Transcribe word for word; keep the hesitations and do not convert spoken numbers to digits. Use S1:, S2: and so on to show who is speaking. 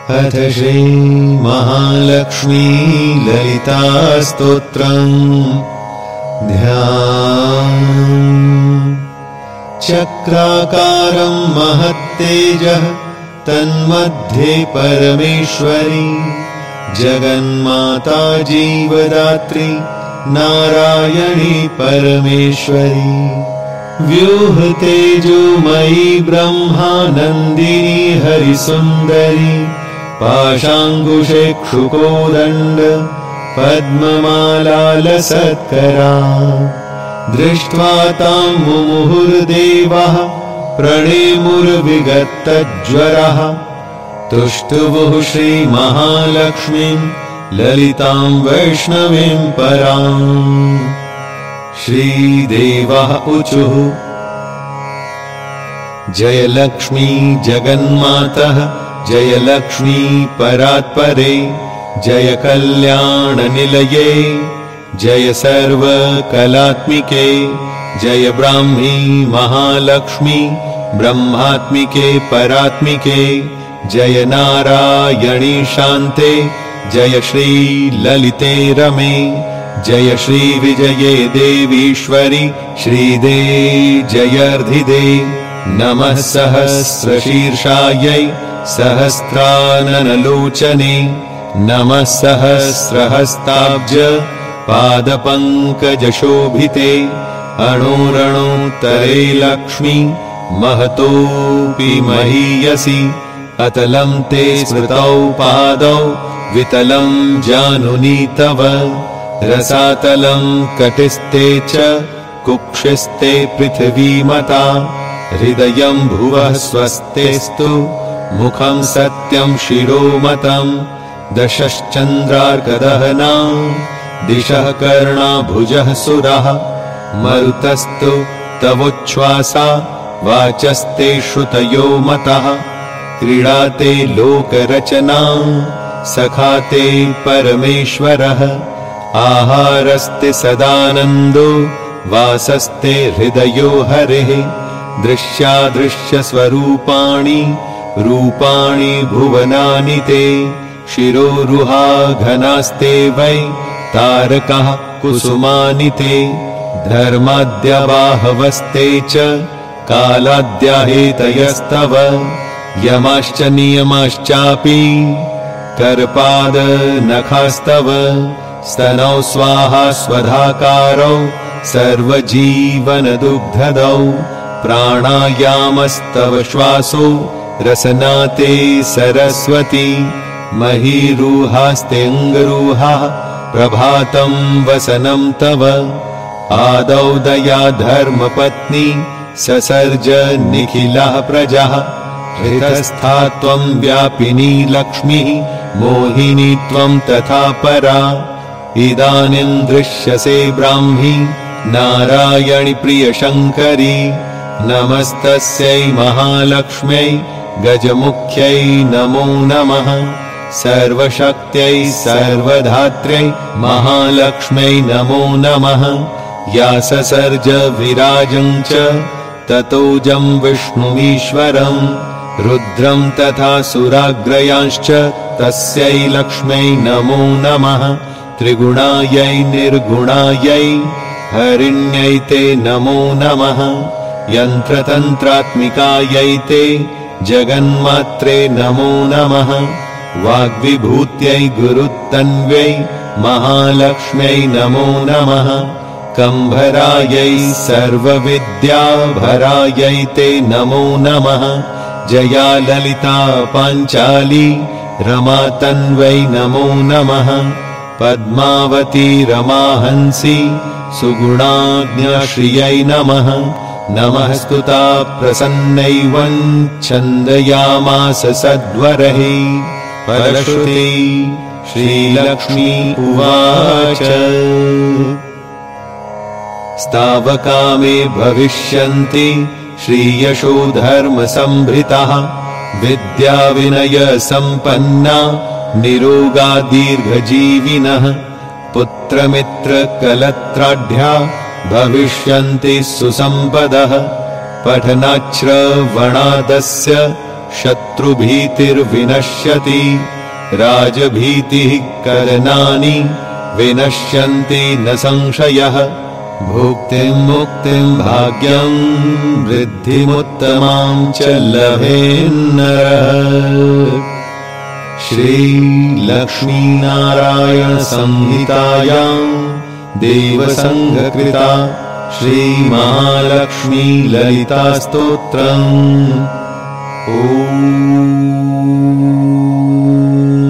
S1: अथ श्री महालक्ष्मी ललिता स्तोत्रम् ध्यान। चक्राकारं महत्तेजः तन्मध्ये परमेश्वरी जगन्माता जीवदात्री नारायणी परमेश्वरी। व्यूह तेजोमयी ब्रह्मानन्दिनी हरिसुन्दरी पाशाङ्कुशे क्षुकोदण्ड पद्ममालालसत्करा। दृष्ट्वा तां मुमुहुर्देवः प्रणेमुर्विगतज्वरः तुष्टुवुः श्रीमहालक्ष्मीं ललितां वैष्णवीं पराम्। श्रीदेवः ऊचुः जय लक्ष्मी जगन्मातः जय लक्ष्मी परात्परे जय कल्याणनिलये जय सर्वकलात्मिके जय ब्राह्मी महालक्ष्मी ब्रह्मात्मिके परात्मिके जय नारायणी शान्ते जय श्री ललिते रमे जय श्री विजये देवीश्वरी श्रीदे जयर्धिदे। नमः सहस्रशीर्षायै सहस्राननलोचने नमः सहस्रहस्ताब्ज पादपङ्कजशोभिते। अणोरणोत्तरे लक्ष्मी महतोऽपि महीयसि अतलं ते स्मृतौ पादौ वितलं जानुनी तव। रसातलं कटिस्ते च कुक्षिस्ते पृथिवीमता हृदयं भुवः स्वस्तेस्तु मुखं सत्यं शिरोमतं। दशश्चन्द्रार्कदहना दिशः कर्णाभुजः सुरः मरुतस्तु तवोच्छ्वासा वाचस्ते श्रुतयो मतः। क्रीडाते लोकरचना सखाते परमेश्वरः आहारस्ते सदानन्दो वासस्ते हृदयो हरेः। दृश्यादृश्यस्वरूपाणि रूपाणि भुवनानि ते शिरोरुहा घनास्ते वै तारकाः कुसुमानि ते। धर्माद्यबाहवस्ते च कालाद्याहेतयस्तव यमाश्च नियमाश्चापि कर्पादनखास्तव। स्तनौ स्वाहा स्वधाकारौ सर्वजीवनदुग्धदौ प्राणायामस्तव श्वासो रसनाते सरस्वती। महीरुहास्ते अङ्गरुहाः प्रभातं वसनं तव। आदौ दया धर्मपत्नी ससर्ज निखिलाः प्रजाः। हृदस्था त्वं व्यापिनी लक्ष्मीः मोहिनी त्वं तथा परा। इदानीं दृश्यसे ब्राह्मी नारायणि प्रियशङ्करी। नमस्तस्यै महालक्ष्म्यै गजमुख्यै नमो नमः। सर्वशक्त्यै सर्वधात्र्यै महालक्ष्म्यै नमो नमः। या ससर्ज विराजं च ततोजं विष्णुमीश्वरम् रुद्रं तथा सुराग्रयांश्च तस्यै लक्ष्म्यै नमो नमः। त्रिगुणायै निर्गुणायै हरिण्यै ते नमो नमः। यन्त्रतन्त्रात्मिकायै ते जगन्मात्रे नमो नमः। वाग्विभूत्यै गुरुत्तन्व्यै महालक्ष्म्यै नमो नमः। कम्भरायै सर्वविद्याभरायै ते नमो नमः। जया ललिता पाञ्चाली रमातन्वै नमो नमः। पद्मावती रमाहंसी सुगुणाज्ञाश्रियै नमः। नमः स्तुता प्रसन्नै वञ्छन्दयामास सद्वरैः। परश्रुति श्रीलक्ष्मी उवाच स्तावकामे भविष्यन्ति श्रीयशो धर्मसम्भृताः। विद्याविनय सम्पन्ना निरोगा दीर्घजीविनः। पुत्रमित्रकलत्राढ्या भविष्यन्ति सुसम्पदः। पठनाच्छ्रवणादस्य शत्रुभीतिर्विनश्यति राजभीतिः करनानि विनश्यन्ति न संशयः भुक्तिं मुक्तिं भाग्यं वृद्धिमुत्तमां च लभेन्नरः। श्रीलक्ष्मीनारायणसंहितायां देवसङ्घकृता श्रीमहालक्ष्मी ललिता स्तोत्रम्। ॐ